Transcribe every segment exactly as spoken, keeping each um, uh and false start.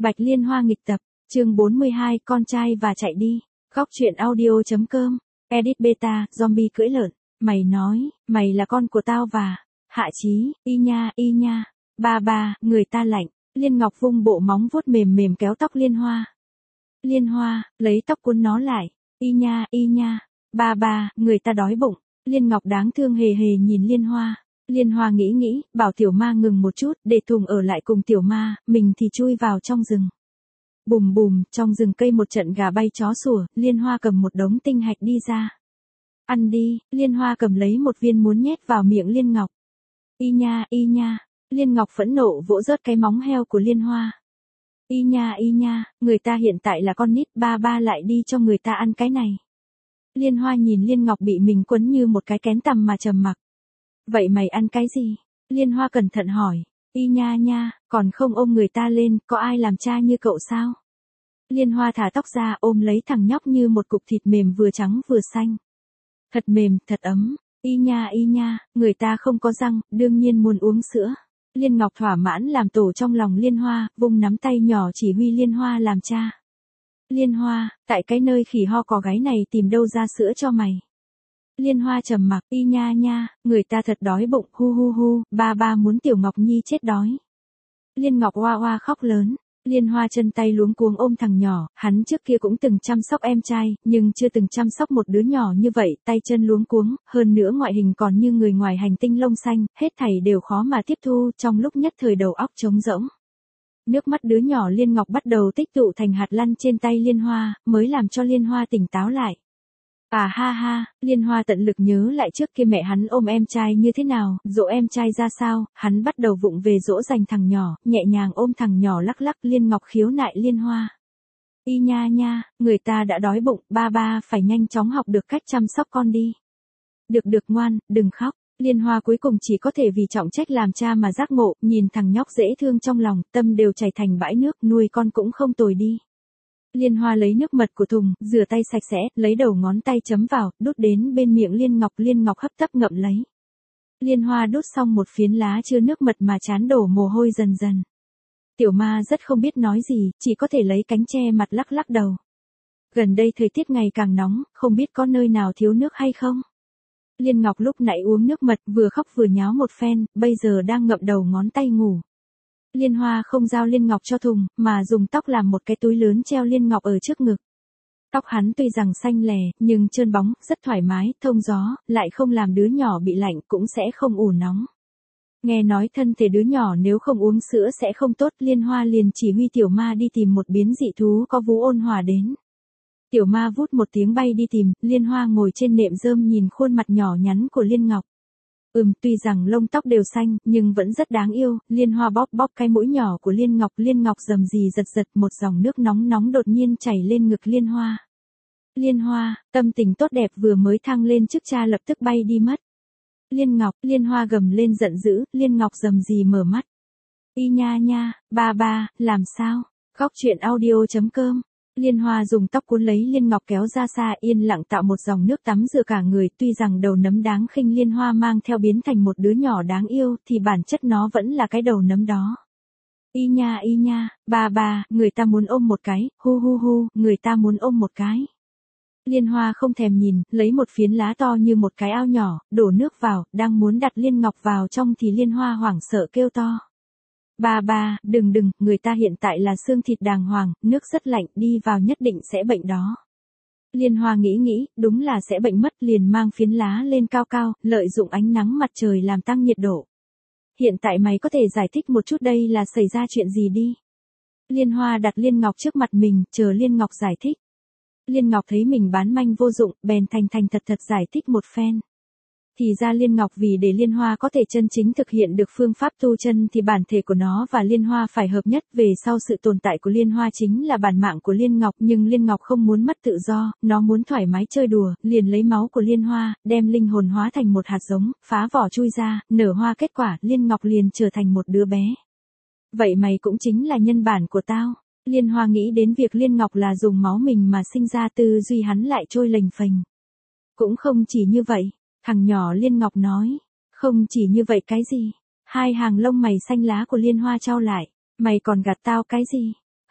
Bạch Liên Hoa nghịch tập, chương bốn mươi hai, con trai và chạy đi. Góc truyện audio.com, edit beta, zombie cưỡi lợn. Mày nói, mày là con của tao và... Hạ Chí, y nha, y nha. Ba ba, người ta lạnh. Liên Ngọc vung bộ móng vuốt mềm mềm kéo tóc Liên Hoa. Liên Hoa, lấy tóc cuốn nó lại. Y nha, y nha. Ba ba, người ta đói bụng. Liên Ngọc đáng thương hề hề nhìn Liên Hoa. Liên Hoa nghĩ nghĩ, bảo tiểu ma ngừng một chút, để Tùng ở lại cùng tiểu ma, mình thì chui vào trong rừng. Bùm bùm, trong rừng cây một trận gà bay chó sủa, Liên Hoa cầm một đống tinh hạch đi ra. Ăn đi, Liên Hoa cầm lấy một viên muốn nhét vào miệng Liên Ngọc. Y nha, y nha, Liên Ngọc phẫn nộ vỗ rớt cái móng heo của Liên Hoa. Y nha, y nha, người ta hiện tại là con nít, ba ba lại đi cho người ta ăn cái này. Liên Hoa nhìn Liên Ngọc bị mình quấn như một cái kén tằm mà trầm mặc. Vậy mày ăn cái gì? Liên Hoa cẩn thận hỏi. Y nha nha, còn không ôm người ta lên, có ai làm cha như cậu sao? Liên Hoa thả tóc ra ôm lấy thằng nhóc như một cục thịt mềm vừa trắng vừa xanh. Thật mềm, thật ấm. Y nha y nha, người ta không có răng, đương nhiên muốn uống sữa. Liên Ngọc thỏa mãn làm tổ trong lòng Liên Hoa, vung nắm tay nhỏ chỉ huy Liên Hoa làm cha. Liên Hoa, tại cái nơi khỉ ho có gáy này tìm đâu ra sữa cho mày? Liên Hoa trầm mặc, y nha nha, người ta thật đói bụng, hu hu hu, ba ba muốn Tiểu Ngọc Nhi chết đói. Liên Ngọc oa oa khóc lớn. Liên Hoa chân tay luống cuống ôm thằng nhỏ, hắn trước kia cũng từng chăm sóc em trai, nhưng chưa từng chăm sóc một đứa nhỏ như vậy, tay chân luống cuống, hơn nữa ngoại hình còn như người ngoài hành tinh lông xanh, hết thảy đều khó mà tiếp thu, trong lúc nhất thời đầu óc trống rỗng. Nước mắt đứa nhỏ Liên Ngọc bắt đầu tích tụ thành hạt lăn trên tay Liên Hoa, mới làm cho Liên Hoa tỉnh táo lại. À ha ha, Liên Hoa tận lực nhớ lại trước kia mẹ hắn ôm em trai như thế nào, dỗ em trai ra sao, hắn bắt đầu vụng về dỗ dành thằng nhỏ, nhẹ nhàng ôm thằng nhỏ lắc lắc. Liên Ngọc khiếu nại Liên Hoa. Y nha nha, người ta đã đói bụng, ba ba phải nhanh chóng học được cách chăm sóc con đi. Được được ngoan, đừng khóc. Liên Hoa cuối cùng chỉ có thể vì trọng trách làm cha mà giác ngộ, nhìn thằng nhóc dễ thương trong lòng, tâm đều chảy thành bãi nước, nuôi con cũng không tồi đi. Liên Hoa lấy nước mật của thùng, rửa tay sạch sẽ, lấy đầu ngón tay chấm vào, đút đến bên miệng Liên Ngọc. Liên Ngọc hấp tấp ngậm lấy. Liên Hoa đút xong một phiến lá chứa nước mật mà chán đổ mồ hôi dần dần. Tiểu ma rất không biết nói gì, chỉ có thể lấy cánh che mặt lắc lắc đầu. Gần đây thời tiết ngày càng nóng, không biết có nơi nào thiếu nước hay không? Liên Ngọc lúc nãy uống nước mật, vừa khóc vừa nháo một phen, bây giờ đang ngậm đầu ngón tay ngủ. Liên Hoa không giao Liên Ngọc cho thùng, mà dùng tóc làm một cái túi lớn treo Liên Ngọc ở trước ngực. Tóc hắn tuy rằng xanh lè, nhưng trơn bóng, rất thoải mái, thông gió, lại không làm đứa nhỏ bị lạnh, cũng sẽ không ủ nóng. Nghe nói thân thể đứa nhỏ nếu không uống sữa sẽ không tốt, Liên Hoa liền chỉ huy tiểu ma đi tìm một biến dị thú có vú ôn hòa đến. Tiểu ma vút một tiếng bay đi tìm, Liên Hoa ngồi trên nệm rơm nhìn khuôn mặt nhỏ nhắn của Liên Ngọc. Ừm, tuy rằng lông tóc đều xanh, nhưng vẫn rất đáng yêu. Liên Hoa bóp bóp cái mũi nhỏ của Liên Ngọc. Liên Ngọc rầm rì giật giật, một dòng nước nóng nóng đột nhiên chảy lên ngực Liên Hoa. Liên Hoa, tâm tình tốt đẹp vừa mới thăng lên trước cha lập tức bay đi mất. Liên Ngọc, Liên Hoa gầm lên giận dữ, Liên Ngọc rầm rì mở mắt. Y nha nha, ba ba, làm sao? Góc truyện audio.com. Liên Hoa dùng tóc cuốn lấy Liên Ngọc kéo ra xa, yên lặng tạo một dòng nước tắm rửa cả người. Tuy rằng đầu nấm đáng khinh Liên Hoa mang theo biến thành một đứa nhỏ đáng yêu, thì bản chất nó vẫn là cái đầu nấm đó. Y nha y nha, ba ba, người ta muốn ôm một cái, hu hu hu, người ta muốn ôm một cái. Liên Hoa không thèm nhìn, lấy một phiến lá to như một cái ao nhỏ, đổ nước vào, đang muốn đặt Liên Ngọc vào trong thì Liên Hoa hoảng sợ kêu to. Ba ba, đừng đừng, người ta hiện tại là xương thịt đàng hoàng, nước rất lạnh, đi vào nhất định sẽ bệnh đó. Liên Hoa nghĩ nghĩ, đúng là sẽ bệnh mất, liền mang phiến lá lên cao cao, lợi dụng ánh nắng mặt trời làm tăng nhiệt độ. Hiện tại mày có thể giải thích một chút đây là xảy ra chuyện gì đi. Liên Hoa đặt Liên Ngọc trước mặt mình, chờ Liên Ngọc giải thích. Liên Ngọc thấy mình bán manh vô dụng, bèn thành thành thật thật giải thích một phen. Thì ra Liên Ngọc vì để Liên Hoa có thể chân chính thực hiện được phương pháp tu chân thì bản thể của nó và Liên Hoa phải hợp nhất. Về sau sự tồn tại của Liên Hoa chính là bản mạng của Liên Ngọc, nhưng Liên Ngọc không muốn mất tự do, nó muốn thoải mái chơi đùa, liền lấy máu của Liên Hoa, đem linh hồn hóa thành một hạt giống, phá vỏ chui ra, nở hoa kết quả, Liên Ngọc liền trở thành một đứa bé. Vậy mày cũng chính là nhân bản của tao. Liên Hoa nghĩ đến việc Liên Ngọc là dùng máu mình mà sinh ra, tư duy hắn lại trôi lềnh phềnh. Cũng không chỉ như vậy. Thằng nhỏ Liên Ngọc nói, không chỉ như vậy cái gì? Hai hàng lông mày xanh lá của Liên Hoa chau lại, mày còn gạt tao cái gì?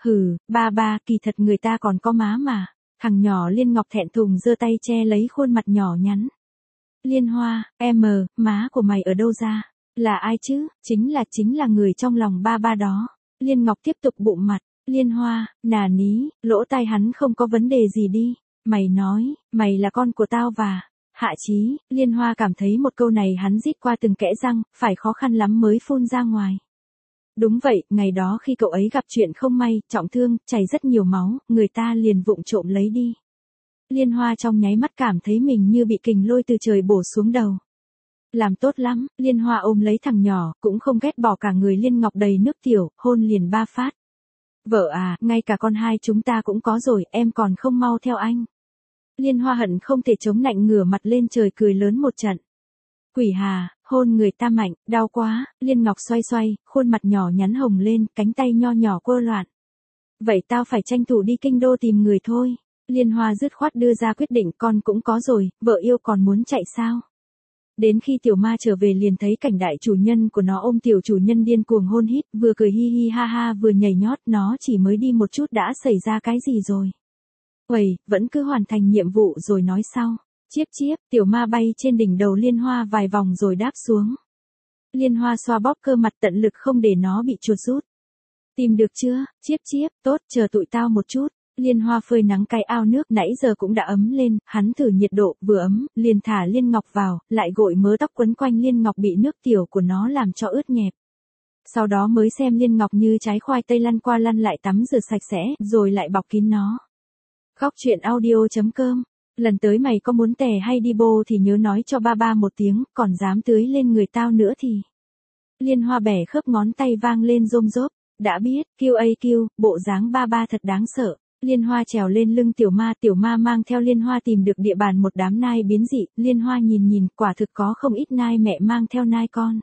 Hừ, ba ba, kỳ thật người ta còn có má mà. Thằng nhỏ Liên Ngọc thẹn thùng giơ tay che lấy khuôn mặt nhỏ nhắn. Liên Hoa, em, má của mày ở đâu ra? Là ai chứ? Chính là chính là người trong lòng ba ba đó. Liên Ngọc tiếp tục bụng mặt. Liên Hoa, nà ní, lỗ tai hắn không có vấn đề gì đi. Mày nói, mày là con của tao và... Hạ Chí, Liên Hoa cảm thấy một câu này hắn rít qua từng kẽ răng, phải khó khăn lắm mới phun ra ngoài. Đúng vậy, ngày đó khi cậu ấy gặp chuyện không may, trọng thương, chảy rất nhiều máu, người ta liền vụng trộm lấy đi. Liên Hoa trong nháy mắt cảm thấy mình như bị kình lôi từ trời bổ xuống đầu. Làm tốt lắm, Liên Hoa ôm lấy thằng nhỏ, cũng không ghét bỏ cả người Liên Ngọc đầy nước tiểu, hôn liền ba phát. Vợ à, ngay cả con hai chúng ta cũng có rồi, em còn không mau theo anh. Liên Hoa hận không thể chống nạnh ngửa mặt lên trời cười lớn một trận. Quỷ hà, hôn người ta mạnh, đau quá, Liên Ngọc xoay xoay, khuôn mặt nhỏ nhắn hồng lên, cánh tay nho nhỏ quơ loạn. Vậy tao phải tranh thủ đi kinh đô tìm người thôi. Liên Hoa dứt khoát đưa ra quyết định, con cũng có rồi, vợ yêu còn muốn chạy sao? Đến khi tiểu ma trở về liền thấy cảnh đại chủ nhân của nó ôm tiểu chủ nhân điên cuồng hôn hít, vừa cười hi hi ha ha vừa nhảy nhót, nó chỉ mới đi một chút đã xảy ra cái gì rồi. Uầy, vẫn cứ hoàn thành nhiệm vụ rồi nói sau. Chiếp chiếp, tiểu ma bay trên đỉnh đầu Liên Hoa vài vòng rồi đáp xuống. Liên Hoa xoa bóp cơ mặt tận lực không để nó bị chuột rút. Tìm được chưa, chiếp chiếp, tốt, chờ tụi tao một chút. Liên Hoa phơi nắng cái ao nước nãy giờ cũng đã ấm lên, hắn thử nhiệt độ, vừa ấm, liền thả Liên Ngọc vào, lại gội mớ tóc quấn quanh Liên Ngọc bị nước tiểu của nó làm cho ướt nhẹp. Sau đó mới xem Liên Ngọc như trái khoai tây lăn qua lăn lại tắm rửa sạch sẽ, rồi lại bọc kín nó. Góc truyện audio chấm com. Lần tới mày có muốn tè hay đi bô thì nhớ nói cho ba ba một tiếng, còn dám tưới lên người tao nữa thì. Liên Hoa bẻ khớp ngón tay vang lên rôm rốp. Đã biết, kêu a kêu, bộ dáng ba ba thật đáng sợ. Liên Hoa trèo lên lưng tiểu ma, tiểu ma mang theo Liên Hoa tìm được địa bàn một đám nai biến dị, Liên Hoa nhìn nhìn, quả thực có không ít nai mẹ mang theo nai con.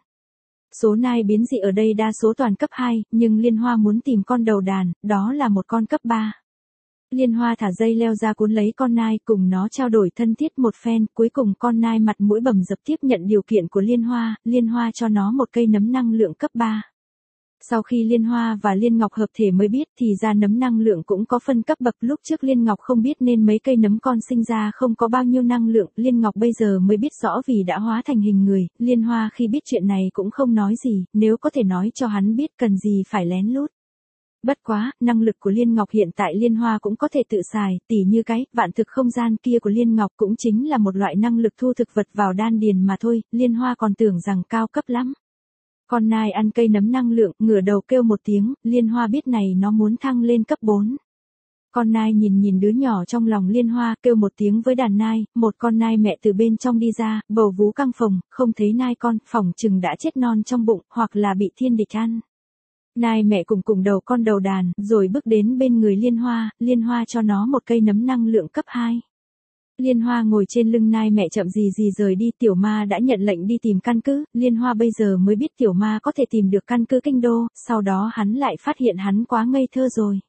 Số nai biến dị ở đây đa số toàn cấp hai, nhưng Liên Hoa muốn tìm con đầu đàn, đó là một con cấp ba. Liên Hoa thả dây leo ra cuốn lấy con nai, cùng nó trao đổi thân thiết một phen, cuối cùng con nai mặt mũi bầm dập tiếp nhận điều kiện của Liên Hoa, Liên Hoa cho nó một cây nấm năng lượng cấp ba. Sau khi Liên Hoa và Liên Ngọc hợp thể mới biết thì ra nấm năng lượng cũng có phân cấp bậc, lúc trước Liên Ngọc không biết nên mấy cây nấm con sinh ra không có bao nhiêu năng lượng, Liên Ngọc bây giờ mới biết rõ vì đã hóa thành hình người, Liên Hoa khi biết chuyện này cũng không nói gì, nếu có thể nói cho hắn biết cần gì phải lén lút. Bất quá, năng lực của Liên Ngọc hiện tại Liên Hoa cũng có thể tự xài, tỉ như cái vạn thực không gian kia của Liên Ngọc cũng chính là một loại năng lực thu thực vật vào đan điền mà thôi, Liên Hoa còn tưởng rằng cao cấp lắm. Con nai ăn cây nấm năng lượng, ngửa đầu kêu một tiếng, Liên Hoa biết này nó muốn thăng lên cấp bốn. Con nai nhìn nhìn đứa nhỏ trong lòng Liên Hoa, kêu một tiếng với đàn nai, một con nai mẹ từ bên trong đi ra, bầu vú căng phồng, không thấy nai con, phỏng chừng đã chết non trong bụng, hoặc là bị thiên địch ăn. Nai mẹ cùng cùng đầu con đầu đàn, rồi bước đến bên người Liên Hoa, Liên Hoa cho nó một cây nấm năng lượng cấp hai. Liên Hoa ngồi trên lưng nai mẹ chậm gì gì rời đi, tiểu ma đã nhận lệnh đi tìm căn cứ, Liên Hoa bây giờ mới biết tiểu ma có thể tìm được căn cứ kinh đô, sau đó hắn lại phát hiện hắn quá ngây thơ rồi.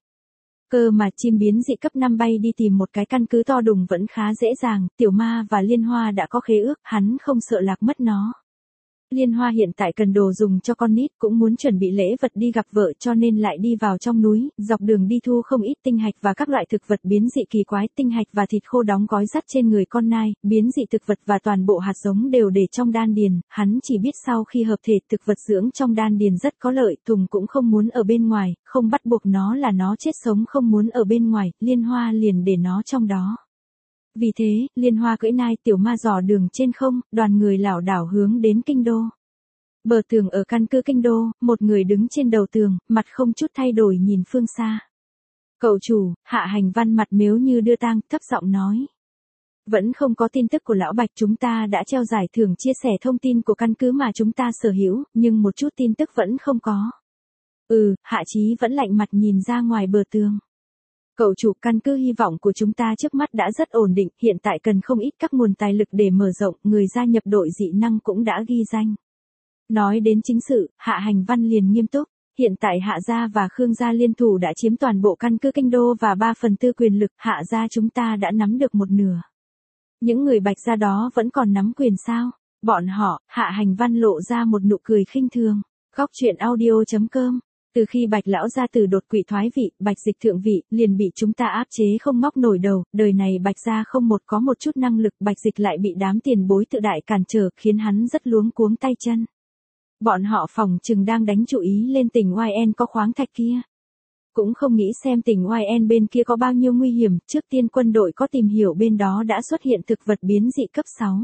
Cơ mà chim biến dị cấp năm bay đi tìm một cái căn cứ to đùng vẫn khá dễ dàng, tiểu ma và Liên Hoa đã có khế ước, hắn không sợ lạc mất nó. Liên Hoa hiện tại cần đồ dùng cho con nít, cũng muốn chuẩn bị lễ vật đi gặp vợ cho nên lại đi vào trong núi, dọc đường đi thu không ít tinh hạch và các loại thực vật biến dị kỳ quái, tinh hạch và thịt khô đóng gói dắt trên người con nai, biến dị thực vật và toàn bộ hạt giống đều để trong đan điền, hắn chỉ biết sau khi hợp thể thực vật dưỡng trong đan điền rất có lợi, Tùng cũng không muốn ở bên ngoài, không bắt buộc nó là nó chết sống không muốn ở bên ngoài, Liên Hoa liền để nó trong đó. Vì thế, Liên Hoa cưỡi nai tiểu ma dò đường trên không, đoàn người lảo đảo hướng đến kinh đô. Bờ tường ở căn cứ kinh đô, một người đứng trên đầu tường, mặt không chút thay đổi nhìn phương xa. Cậu chủ, Hạ Hành Văn mặt mếu như đưa tang, thấp giọng nói. Vẫn không có tin tức của lão Bạch, chúng ta đã treo giải thưởng chia sẻ thông tin của căn cứ mà chúng ta sở hữu, nhưng một chút tin tức vẫn không có. Ừ, Hạ Chí vẫn lạnh mặt nhìn ra ngoài bờ tường. Cậu chủ, căn cứ hy vọng của chúng ta trước mắt đã rất ổn định, hiện tại cần không ít các nguồn tài lực để mở rộng, người gia nhập đội dị năng cũng đã ghi danh. Nói đến chính sự, Hạ Hành Văn liền nghiêm túc, hiện tại Hạ gia và Khương gia liên thủ đã chiếm toàn bộ căn cứ kinh đô và ba phần tư quyền lực, Hạ gia chúng ta đã nắm được một nửa. Những người Bạch gia đó vẫn còn nắm quyền sao? Bọn họ, Hạ Hành Văn lộ ra một nụ cười khinh thường. Góc truyện audio chấm com Từ khi Bạch lão gia tử đột quỵ thoái vị, Bạch dịch thượng vị, liền bị chúng ta áp chế không ngóc nổi đầu, đời này Bạch gia không một có một chút năng lực, Bạch dịch lại bị đám tiền bối tự đại cản trở, khiến hắn rất luống cuống tay chân. Bọn họ phỏng chừng đang đánh chú ý lên tỉnh oai en có khoáng thạch kia. Cũng không nghĩ xem tỉnh oai en bên kia có bao nhiêu nguy hiểm, trước tiên quân đội có tìm hiểu bên đó đã xuất hiện thực vật biến dị cấp sáu.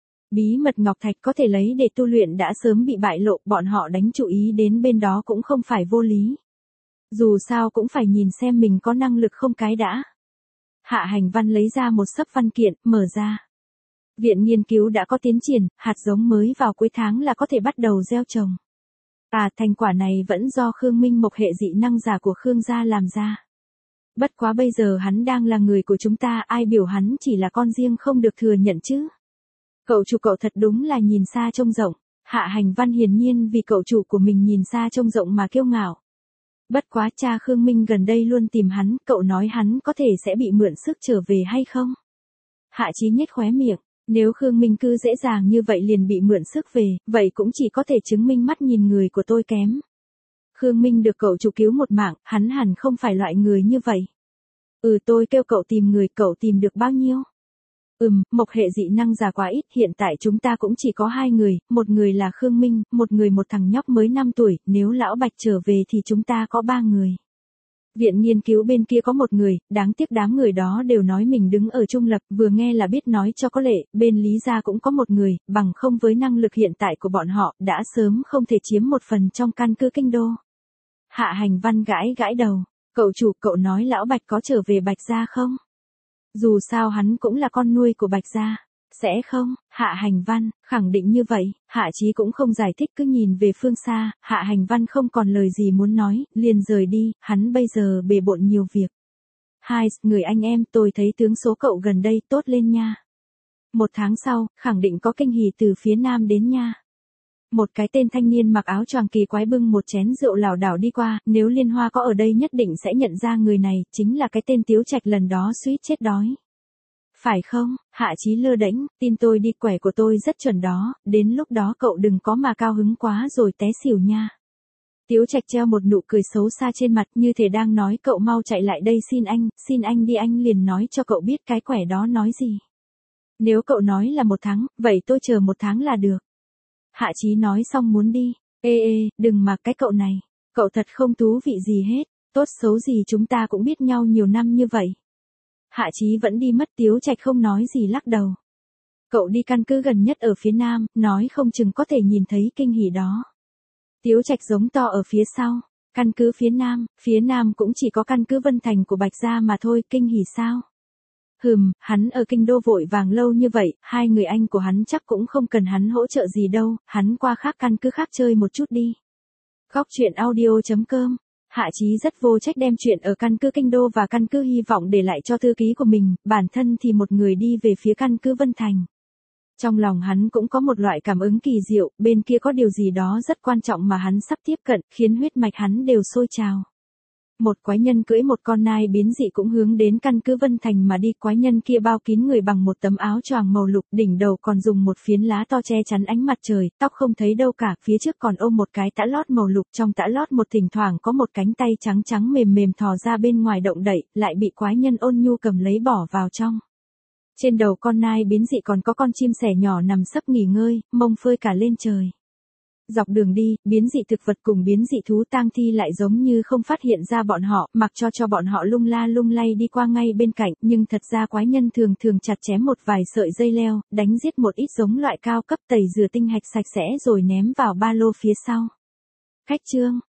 Bí mật ngọc thạch có thể lấy để tu luyện đã sớm bị bại lộ, bọn họ đánh chú ý đến bên đó cũng không phải vô lý. Dù sao cũng phải nhìn xem mình có năng lực không cái đã. Hạ Hành Văn lấy ra một xấp văn kiện, mở ra. Viện nghiên cứu đã có tiến triển, hạt giống mới vào cuối tháng là có thể bắt đầu gieo trồng. À, thành quả này vẫn do Khương Minh Mộc hệ dị năng giả của Khương gia làm ra. Bất quá bây giờ hắn đang là người của chúng ta, ai biểu hắn chỉ là con riêng không được thừa nhận chứ. Cậu chủ cậu thật đúng là nhìn xa trông rộng. Hạ Hành Văn hiển nhiên vì cậu chủ của mình nhìn xa trông rộng mà kiêu ngạo. Bất quá cha Khương Minh gần đây luôn tìm hắn, cậu nói hắn có thể sẽ bị mượn sức trở về hay không? Hạ Chí nhếch khóe miệng, nếu Khương Minh cứ dễ dàng như vậy liền bị mượn sức về, vậy cũng chỉ có thể chứng minh mắt nhìn người của tôi kém. Khương Minh được cậu chủ cứu một mạng, hắn hẳn không phải loại người như vậy. Ừ, tôi kêu cậu tìm người, cậu tìm được bao nhiêu? Ừm, Mộc hệ dị năng giả quá ít, hiện tại chúng ta cũng chỉ có hai người, một người là Khương Minh, một người một thằng nhóc mới năm tuổi, nếu lão Bạch trở về thì chúng ta có ba người. Viện nghiên cứu bên kia có một người, đáng tiếc đám người đó đều nói mình đứng ở trung lập, vừa nghe là biết nói cho có lệ, bên Lý gia cũng có một người, bằng không với năng lực hiện tại của bọn họ, đã sớm không thể chiếm một phần trong căn cứ kinh đô. Hạ Hành Văn gãi gãi đầu, cậu chủ, cậu nói lão Bạch có trở về Bạch gia không? Dù sao hắn cũng là con nuôi của Bạch gia. Sẽ không, Hạ Hành Văn, khẳng định như vậy, Hạ Chí cũng không giải thích cứ nhìn về phương xa, Hạ Hành Văn không còn lời gì muốn nói, liền rời đi, hắn bây giờ bề bộn nhiều việc. Hai, người anh em, tôi thấy tướng số cậu gần đây tốt lên nha. Một tháng sau, khẳng định có kinh hỉ từ phía nam đến nha. Một cái tên thanh niên mặc áo choàng kỳ quái bưng một chén rượu lảo đảo đi qua, nếu Liên Hoa có ở đây nhất định sẽ nhận ra người này, chính là cái tên Tiếu Trạch lần đó suýt chết đói. Phải không, Hạ Chí lơ đễnh, tin tôi đi, quẻ của tôi rất chuẩn đó, đến lúc đó cậu đừng có mà cao hứng quá rồi té xỉu nha. Tiếu Trạch treo một nụ cười xấu xa trên mặt như thể đang nói cậu mau chạy lại đây xin anh, xin anh đi, anh liền nói cho cậu biết cái quẻ đó nói gì. Nếu cậu nói là một tháng, vậy tôi chờ một tháng là được. Hạ Chí nói xong muốn đi, ê ê, đừng mà cái cậu này, cậu thật không thú vị gì hết, tốt xấu gì chúng ta cũng biết nhau nhiều năm như vậy. Hạ Chí vẫn đi mất, Tiếu Trạch không nói gì lắc đầu. Cậu đi căn cứ gần nhất ở phía nam, nói không chừng có thể nhìn thấy kinh hỉ đó. Tiếu Trạch giống to ở phía sau, căn cứ phía nam, phía nam cũng chỉ có căn cứ Vân Thành của Bạch gia mà thôi, kinh hỉ sao? Hừm, hắn ở kinh đô vội vàng lâu như vậy, hai người anh của hắn chắc cũng không cần hắn hỗ trợ gì đâu, hắn qua khác căn cứ khác chơi một chút đi. Góc truyện audio chấm com. Hạ Chí rất vô trách đem chuyện ở căn cứ kinh đô và căn cứ hy vọng để lại cho thư ký của mình, bản thân thì một người đi về phía căn cứ Vân Thành. Trong lòng hắn cũng có một loại cảm ứng kỳ diệu, bên kia có điều gì đó rất quan trọng mà hắn sắp tiếp cận, khiến huyết mạch hắn đều sôi trào. Một quái nhân cưỡi một con nai biến dị cũng hướng đến căn cứ Vân Thành mà đi, quái nhân kia bao kín người bằng một tấm áo choàng màu lục, đỉnh đầu còn dùng một phiến lá to che chắn ánh mặt trời, tóc không thấy đâu cả, phía trước còn ôm một cái tã lót màu lục, trong tã lót một thỉnh thoảng có một cánh tay trắng trắng mềm mềm thò ra bên ngoài động đậy, lại bị quái nhân ôn nhu cầm lấy bỏ vào trong. Trên đầu con nai biến dị còn có con chim sẻ nhỏ nằm sấp nghỉ ngơi, mông phơi cả lên trời. Dọc đường đi, biến dị thực vật cùng biến dị thú tang thi lại giống như không phát hiện ra bọn họ, mặc cho cho bọn họ lung la lung lay đi qua ngay bên cạnh, nhưng thật ra quái nhân thường thường chặt chém một vài sợi dây leo, đánh giết một ít giống loại cao cấp, tẩy rửa tinh hạch sạch sẽ rồi ném vào ba lô phía sau. Khách trương,